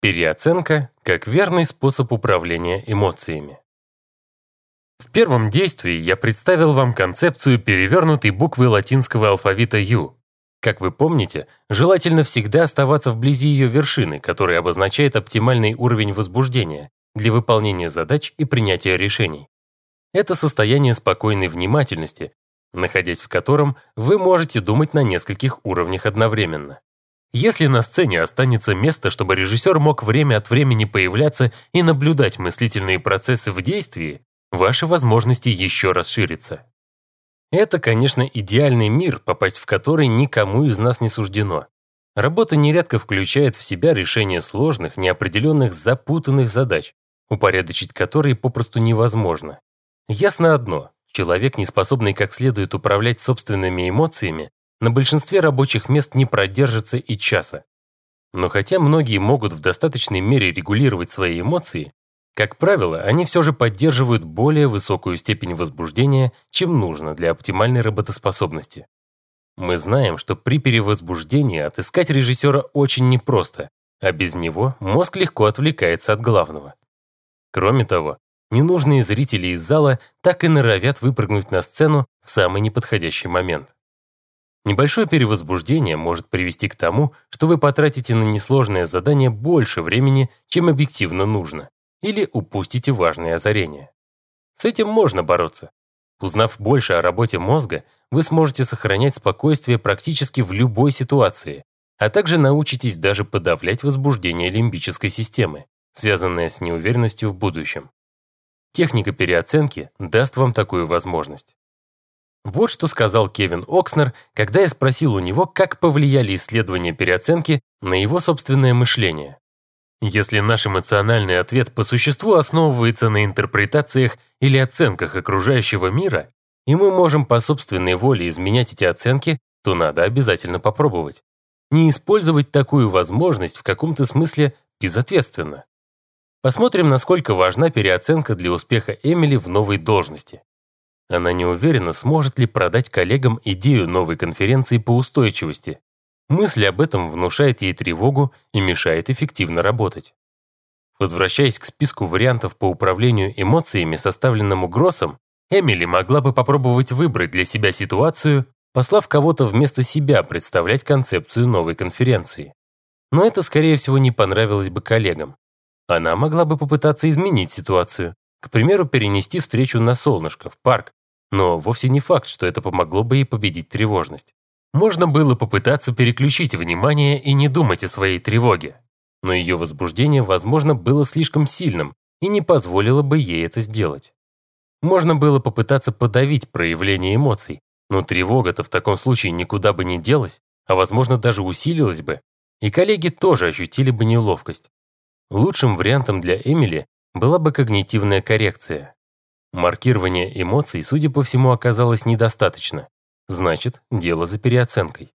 Переоценка как верный способ управления эмоциями. В первом действии я представил вам концепцию перевернутой буквы латинского алфавита U. Как вы помните, желательно всегда оставаться вблизи ее вершины, которая обозначает оптимальный уровень возбуждения для выполнения задач и принятия решений. Это состояние спокойной внимательности, находясь в котором вы можете думать на нескольких уровнях одновременно. Если на сцене останется место, чтобы режиссер мог время от времени появляться и наблюдать мыслительные процессы в действии, ваши возможности еще расширятся. Это, конечно, идеальный мир, попасть в который никому из нас не суждено. Работа нередко включает в себя решение сложных, неопределенных, запутанных задач, упорядочить которые попросту невозможно. Ясно одно: человек, не способный как следует управлять собственными эмоциями, на большинстве рабочих мест не продержится и часа. Но хотя многие могут в достаточной мере регулировать свои эмоции, как правило, они все же поддерживают более высокую степень возбуждения, чем нужно для оптимальной работоспособности. Мы знаем, что при перевозбуждении отыскать режиссера очень непросто, а без него мозг легко отвлекается от главного. Кроме того, ненужные зрители из зала так и норовят выпрыгнуть на сцену в самый неподходящий момент. Небольшое перевозбуждение может привести к тому, что вы потратите на несложное задание больше времени, чем объективно нужно, или упустите важные озарения. С этим можно бороться. Узнав больше о работе мозга, вы сможете сохранять спокойствие практически в любой ситуации, а также научитесь даже подавлять возбуждение лимбической системы, связанное с неуверенностью в будущем. Техника переоценки даст вам такую возможность. Вот что сказал Кевин Окснер, когда я спросил у него, как повлияли исследования переоценки на его собственное мышление. Если наш эмоциональный ответ по существу основывается на интерпретациях или оценках окружающего мира, и мы можем по собственной воле изменять эти оценки, то надо обязательно попробовать. Не использовать такую возможность в каком-то смысле безответственно. Посмотрим, насколько важна переоценка для успеха Эмили в новой должности. Она не уверена, сможет ли продать коллегам идею новой конференции по устойчивости. Мысль об этом внушает ей тревогу и мешает эффективно работать. Возвращаясь к списку вариантов по управлению эмоциями, составленному Гроссом, Эмили могла бы попробовать выбрать для себя ситуацию, послав кого-то вместо себя представлять концепцию новой конференции. Но это, скорее всего, не понравилось бы коллегам. Она могла бы попытаться изменить ситуацию, к примеру, перенести встречу на солнышко, в парк, но вовсе не факт, что это помогло бы ей победить тревожность. Можно было попытаться переключить внимание и не думать о своей тревоге, но ее возбуждение, возможно, было слишком сильным и не позволило бы ей это сделать. Можно было попытаться подавить проявление эмоций, но тревога-то в таком случае никуда бы не делась, а, возможно, даже усилилась бы, и коллеги тоже ощутили бы неловкость. Лучшим вариантом для Эмили была бы когнитивная коррекция. Маркирование эмоций, судя по всему, оказалось недостаточно. Значит, дело за переоценкой.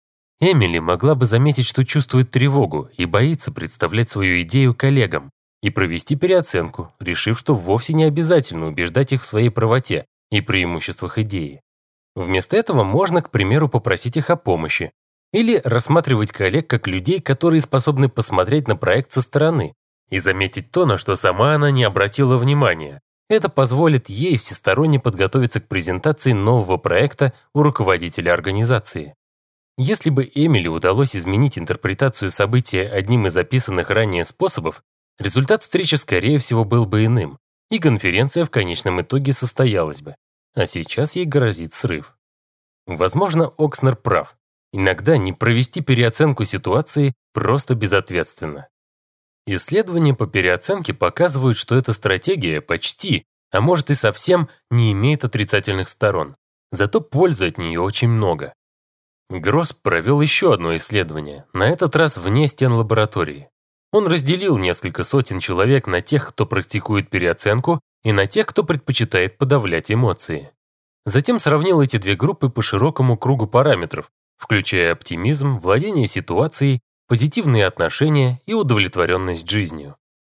Эмили могла бы заметить, что чувствует тревогу и боится представлять свою идею коллегам, и провести переоценку, решив, что вовсе не обязательно убеждать их в своей правоте и преимуществах идеи. Вместо этого можно, к примеру, попросить их о помощи или рассматривать коллег как людей, которые способны посмотреть на проект со стороны и заметить то, на что сама она не обратила внимания. Это позволит ей всесторонне подготовиться к презентации нового проекта у руководителя организации. Если бы Эмили удалось изменить интерпретацию события одним из описанных ранее способов, результат встречи, скорее всего, был бы иным, и конференция в конечном итоге состоялась бы. А сейчас ей грозит срыв. Возможно, Окснер прав. Иногда не провести переоценку ситуации просто безответственно. Исследования по переоценке показывают, что эта стратегия почти, а может и совсем, не имеет отрицательных сторон. Зато пользы от нее очень много. Гросс провел еще одно исследование, на этот раз вне стен лаборатории. Он разделил несколько сотен человек на тех, кто практикует переоценку, и на тех, кто предпочитает подавлять эмоции. Затем сравнил эти две группы по широкому кругу параметров, включая оптимизм, владение ситуацией, позитивные отношения и удовлетворенность жизнью.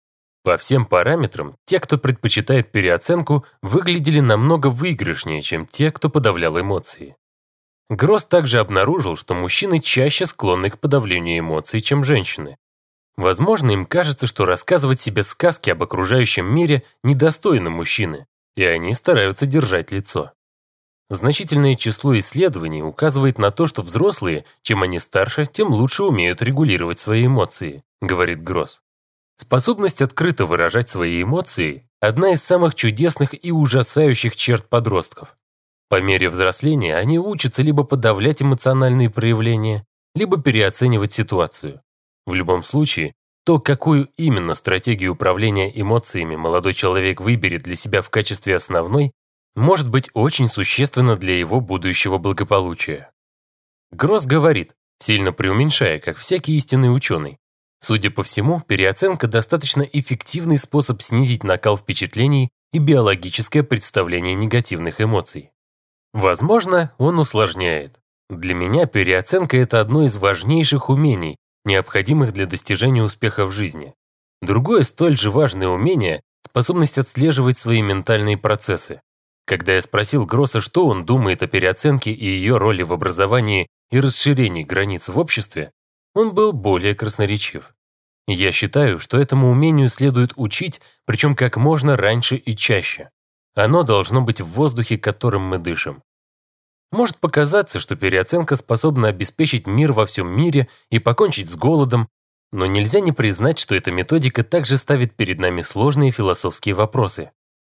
По всем параметрам, те, кто предпочитает переоценку, выглядели намного выигрышнее, чем те, кто подавлял эмоции. Гросс также обнаружил, что мужчины чаще склонны к подавлению эмоций, чем женщины. Возможно, им кажется, что рассказывать себе сказки об окружающем мире недостойно мужчины, и они стараются держать лицо. Значительное число исследований указывает на то, что взрослые, чем они старше, тем лучше умеют регулировать свои эмоции, говорит Гросс. Способность открыто выражать свои эмоции – одна из самых чудесных и ужасающих черт подростков. По мере взросления они учатся либо подавлять эмоциональные проявления, либо переоценивать ситуацию. В любом случае, то, какую именно стратегию управления эмоциями молодой человек выберет для себя в качестве основной, может быть очень существенно для его будущего благополучия. Гросс говорит, сильно преуменьшая, как всякий истинный ученый. Судя по всему, переоценка достаточно эффективный способ снизить накал впечатлений и биологическое представление негативных эмоций. Возможно, он усложняет. Для меня переоценка – это одно из важнейших умений, необходимых для достижения успеха в жизни. Другое столь же важное умение – способность отслеживать свои ментальные процессы. Когда я спросил Гросса, что он думает о переоценке и ее роли в образовании и расширении границ в обществе, он был более красноречив. Я считаю, что этому умению следует учить, причем как можно раньше и чаще. Оно должно быть в воздухе, которым мы дышим. Может показаться, что переоценка способна обеспечить мир во всем мире и покончить с голодом, но нельзя не признать, что эта методика также ставит перед нами сложные философские вопросы.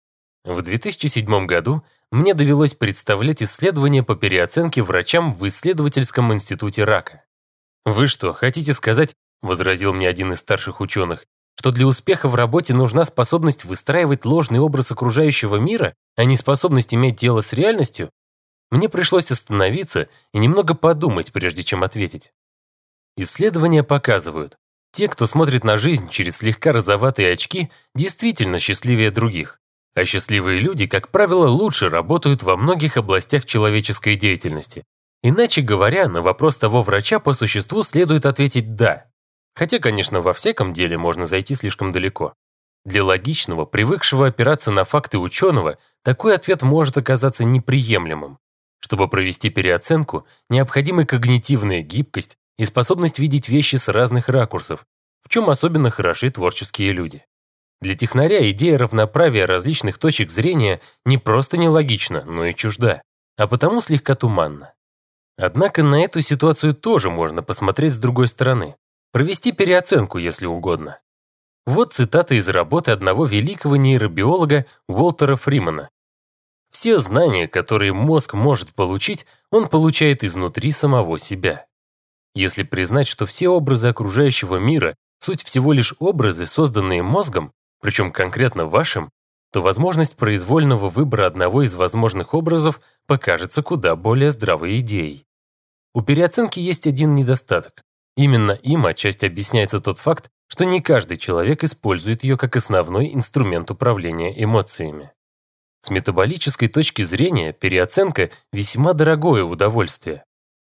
В 2007 году мне довелось представлять исследования по переоценке врачам в исследовательском институте рака. «Вы что, хотите сказать, — возразил мне один из старших ученых, — что для успеха в работе нужна способность выстраивать ложный образ окружающего мира, а не способность иметь дело с реальностью?» Мне пришлось остановиться и немного подумать, прежде чем ответить. Исследования показывают, те, кто смотрит на жизнь через слегка розоватые очки, действительно счастливее других. А счастливые люди, как правило, лучше работают во многих областях человеческой деятельности. Иначе говоря, на вопрос того врача по существу следует ответить «да». Хотя, конечно, во всяком деле можно зайти слишком далеко. Для логичного, привыкшего опираться на факты ученого, такой ответ может оказаться неприемлемым. Чтобы провести переоценку, необходимы когнитивная гибкость и способность видеть вещи с разных ракурсов, в чем особенно хороши творческие люди. Для технаря идея равноправия различных точек зрения не просто нелогична, но и чужда, а потому слегка туманна. Однако на эту ситуацию тоже можно посмотреть с другой стороны, провести переоценку, если угодно. Вот цитата из работы одного великого нейробиолога Уолтера Фримана. Все знания, которые мозг может получить, он получает изнутри самого себя. Если признать, что все образы окружающего мира – суть всего лишь образы, созданные мозгом, причем конкретно вашим, то возможность произвольного выбора одного из возможных образов покажется куда более здравой идеей. У переоценки есть один недостаток. Именно им отчасти объясняется тот факт, что не каждый человек использует ее как основной инструмент управления эмоциями. С метаболической точки зрения переоценка – весьма дорогое удовольствие.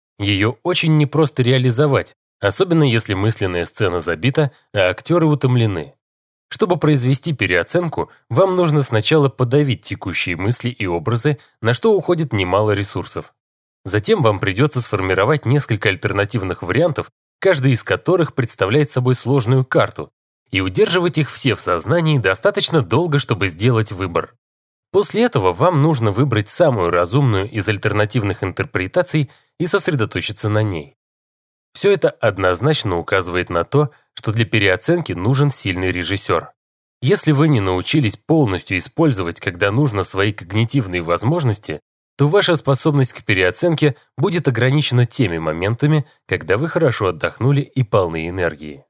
Ее очень непросто реализовать, особенно если мысленная сцена забита, а актеры утомлены. Чтобы произвести переоценку, вам нужно сначала подавить текущие мысли и образы, на что уходит немало ресурсов. Затем вам придется сформировать несколько альтернативных вариантов, каждый из которых представляет собой сложную карту, и удерживать их все в сознании достаточно долго, чтобы сделать выбор. После этого вам нужно выбрать самую разумную из альтернативных интерпретаций и сосредоточиться на ней. Все это однозначно указывает на то, что для переоценки нужен сильный режиссер. Если вы не научились полностью использовать, когда нужно, свои когнитивные возможности, то ваша способность к переоценке будет ограничена теми моментами, когда вы хорошо отдохнули и полны энергии.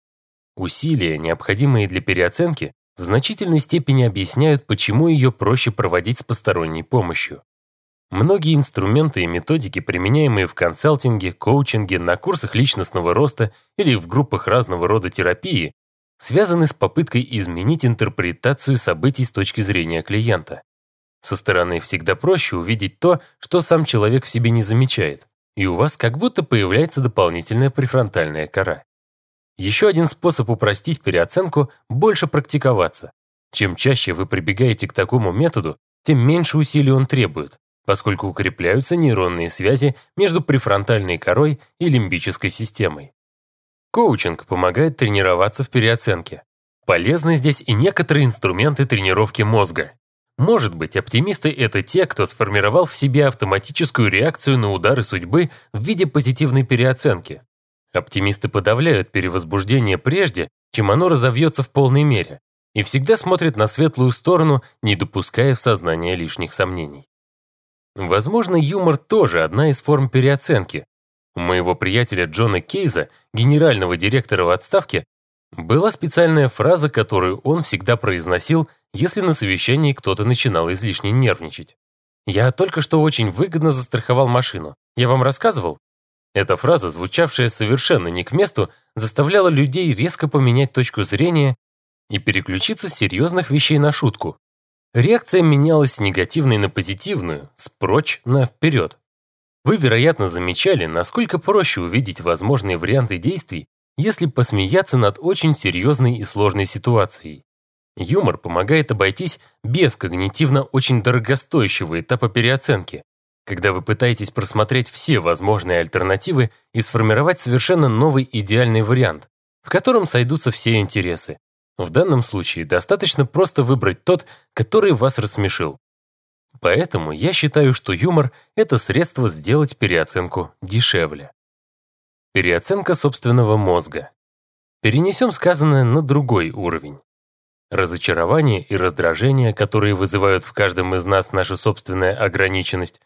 Усилия, необходимые для переоценки, в значительной степени объясняют, почему ее проще проводить с посторонней помощью. Многие инструменты и методики, применяемые в консалтинге, коучинге, на курсах личностного роста или в группах разного рода терапии, связаны с попыткой изменить интерпретацию событий с точки зрения клиента. Со стороны всегда проще увидеть то, что сам человек в себе не замечает, и у вас как будто появляется дополнительная префронтальная кора. Еще один способ упростить переоценку – больше практиковаться. Чем чаще вы прибегаете к такому методу, тем меньше усилий он требует, поскольку укрепляются нейронные связи между префронтальной корой и лимбической системой. Коучинг помогает тренироваться в переоценке. Полезны здесь и некоторые инструменты тренировки мозга. Может быть, оптимисты – это те, кто сформировал в себе автоматическую реакцию на удары судьбы в виде позитивной переоценки. Оптимисты подавляют перевозбуждение прежде, чем оно разовьется в полной мере, и всегда смотрят на светлую сторону, не допуская в сознание лишних сомнений. Возможно, юмор тоже одна из форм переоценки. У моего приятеля Джона Кейза, генерального директора в отставке, была специальная фраза, которую он всегда произносил, если на совещании кто-то начинал излишне нервничать. «Я только что очень выгодно застраховал машину. Я вам рассказывал?» Эта фраза, звучавшая совершенно не к месту, заставляла людей резко поменять точку зрения и переключиться с серьезных вещей на шутку. Реакция менялась с негативной на позитивную, с прочь на вперед. Вы, вероятно, замечали, насколько проще увидеть возможные варианты действий, если посмеяться над очень серьезной и сложной ситуацией. Юмор помогает обойтись без когнитивно очень дорогостоящего этапа переоценки, когда вы пытаетесь просмотреть все возможные альтернативы и сформировать совершенно новый идеальный вариант, в котором сойдутся все интересы. В данном случае достаточно просто выбрать тот, который вас рассмешил. Поэтому я считаю, что юмор – это средство сделать переоценку дешевле. Переоценка собственного мозга. Перенесем сказанное на другой уровень. Разочарование и раздражение, которые вызывают в каждом из нас наша собственная ограниченность,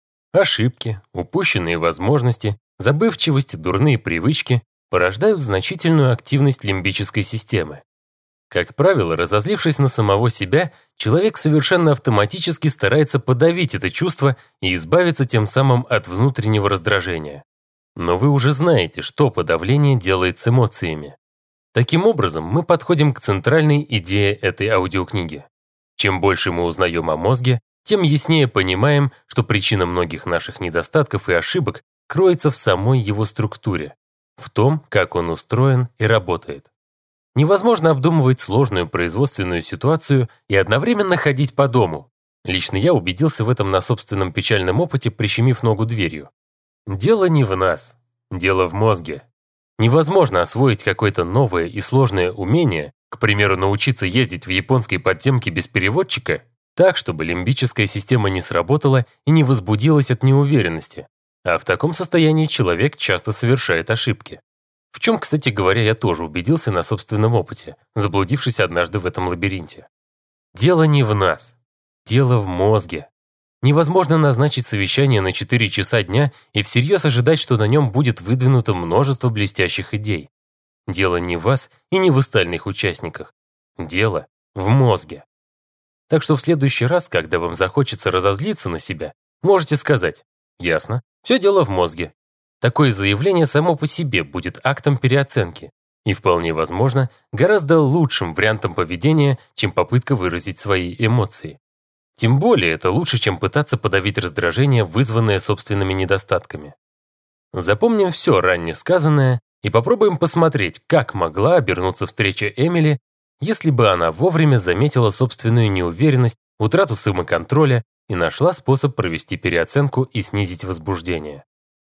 ошибки, упущенные возможности, забывчивость, дурные привычки порождают значительную активность лимбической системы. Как правило, разозлившись на самого себя, человек совершенно автоматически старается подавить это чувство и избавиться тем самым от внутреннего раздражения. Но вы уже знаете, что подавление делает с эмоциями. Таким образом, мы подходим к центральной идее этой аудиокниги. Чем больше мы узнаем о мозге, тем яснее понимаем, что причина многих наших недостатков и ошибок кроется в самой его структуре, в том, как он устроен и работает. Невозможно обдумывать сложную производственную ситуацию и одновременно ходить по дому. Лично я убедился в этом на собственном печальном опыте, прищемив ногу дверью. Дело не в нас, дело в мозге. Невозможно освоить какое-то новое и сложное умение, к примеру, научиться ездить в японской подземке без переводчика, так, чтобы лимбическая система не сработала и не возбудилась от неуверенности. А в таком состоянии человек часто совершает ошибки. В чем, кстати говоря, я тоже убедился на собственном опыте, заблудившись однажды в этом лабиринте. Дело не в нас. Дело в мозге. Невозможно назначить совещание на 4 часа дня и всерьез ожидать, что на нем будет выдвинуто множество блестящих идей. Дело не в вас и не в остальных участниках. Дело в мозге. Так что в следующий раз, когда вам захочется разозлиться на себя, можете сказать: «Ясно, все дело в мозге». Такое заявление само по себе будет актом переоценки и, вполне возможно, гораздо лучшим вариантом поведения, чем попытка выразить свои эмоции. Тем более это лучше, чем пытаться подавить раздражение, вызванное собственными недостатками. Запомним все ранее сказанное и попробуем посмотреть, как могла обернуться встреча Эмили, если бы она вовремя заметила собственную неуверенность, утрату самоконтроля и нашла способ провести переоценку и снизить возбуждение.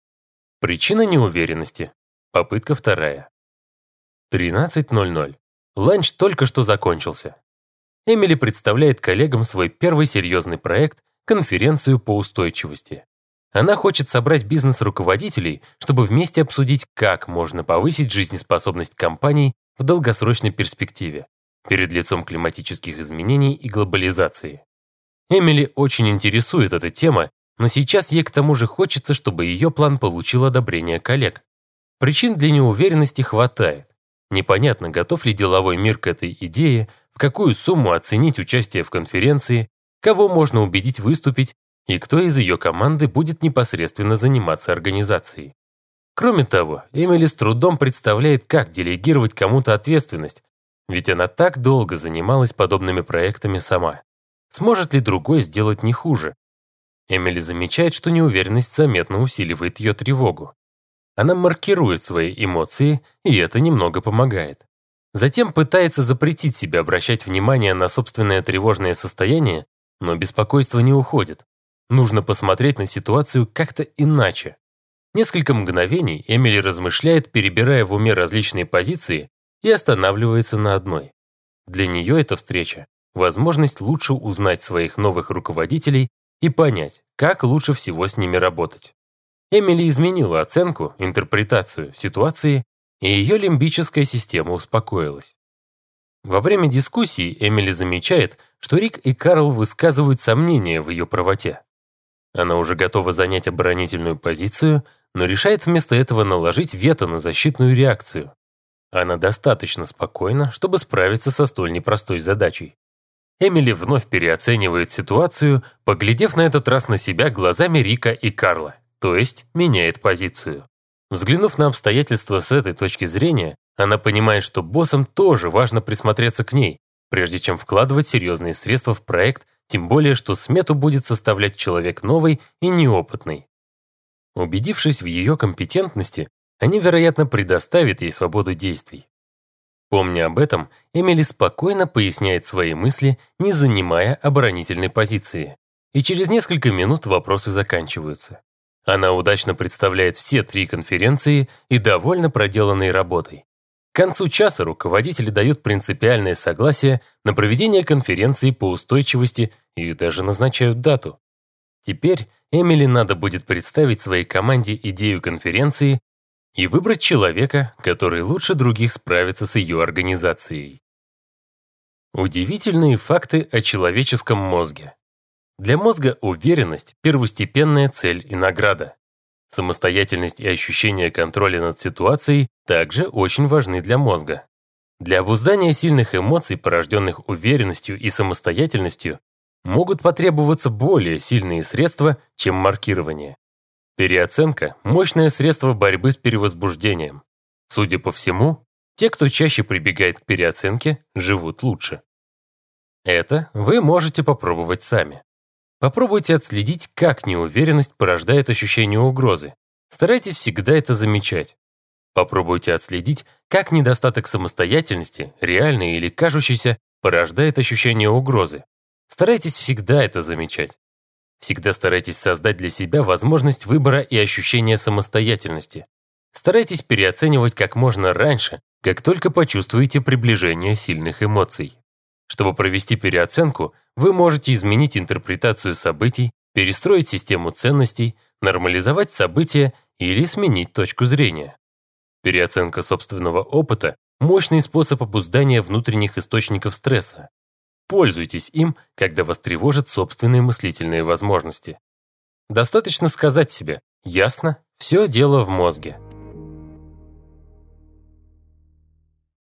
Причина неуверенности. Попытка вторая. 13:00. Ланч только что закончился. Эмили представляет коллегам свой первый серьезный проект – конференцию по устойчивости. Она хочет собрать бизнес-руководителей, чтобы вместе обсудить, как можно повысить жизнеспособность компаний в долгосрочной перспективе перед лицом климатических изменений и глобализации. Эмили очень интересует эта тема, но сейчас ей к тому же хочется, чтобы ее план получил одобрение коллег. Причин для неуверенности хватает. Непонятно, готов ли деловой мир к этой идее, в какую сумму оценить участие в конференции, кого можно убедить выступить и кто из ее команды будет непосредственно заниматься организацией. Кроме того, Эмили с трудом представляет, как делегировать кому-то ответственность, ведь она так долго занималась подобными проектами сама. Сможет ли другой сделать не хуже? Эмили замечает, что неуверенность заметно усиливает ее тревогу. Она маркирует свои эмоции, и это немного помогает. Затем пытается запретить себе обращать внимание на собственное тревожное состояние, но беспокойство не уходит. Нужно посмотреть на ситуацию как-то иначе. Несколько мгновений Эмили размышляет, перебирая в уме различные позиции, и останавливается на одной. Для нее эта встреча – возможность лучше узнать своих новых руководителей и понять, как лучше всего с ними работать. Эмили изменила оценку, интерпретацию ситуации, и ее лимбическая система успокоилась. Во время дискуссии Эмили замечает, что Рик и Карл высказывают сомнения в ее правоте. Она уже готова занять оборонительную позицию, но решает вместо этого наложить вето на защитную реакцию. Она достаточно спокойна, чтобы справиться со столь непростой задачей. Эмили вновь переоценивает ситуацию, поглядев на этот раз на себя глазами Рика и Карла, то есть меняет позицию. Взглянув на обстоятельства с этой точки зрения, она понимает, что боссам тоже важно присмотреться к ней, прежде чем вкладывать серьезные средства в проект, тем более, что смету будет составлять человек новый и неопытный. Убедившись в ее компетентности, они, вероятно, предоставят ей свободу действий. Помня об этом, Эмили спокойно поясняет свои мысли, не занимая оборонительной позиции. И через несколько минут вопросы заканчиваются. Она удачно представляет все 3 конференции и довольна проделанной работой. К концу часа руководители дают принципиальное согласие на проведение конференции по устойчивости и даже назначают дату. Теперь Эмили надо будет представить своей команде идею конференции и выбрать человека, который лучше других справится с ее организацией. Удивительные факты о человеческом мозге. Для мозга уверенность – первостепенная цель и награда. Самостоятельность и ощущение контроля над ситуацией также очень важны для мозга. Для обуздания сильных эмоций, порожденных уверенностью и самостоятельностью, могут потребоваться более сильные средства, чем маркирование. Переоценка – мощное средство борьбы с перевозбуждением. Судя по всему, те, кто чаще прибегает к переоценке, живут лучше. Это вы можете попробовать сами. Попробуйте отследить, как неуверенность порождает ощущение угрозы. Старайтесь всегда это замечать. Попробуйте отследить, как недостаток самостоятельности, реальный или кажущийся, порождает ощущение угрозы. Старайтесь всегда это замечать. Всегда старайтесь создать для себя возможность выбора и ощущения самостоятельности. Старайтесь переоценивать как можно раньше, как только почувствуете приближение сильных эмоций. Чтобы провести переоценку, вы можете изменить интерпретацию событий, перестроить систему ценностей, нормализовать события или сменить точку зрения. Переоценка собственного опыта – мощный способ обуздания внутренних источников стресса. Пользуйтесь им, когда вас тревожат собственные мыслительные возможности. Достаточно сказать себе «ясно, все дело в мозге».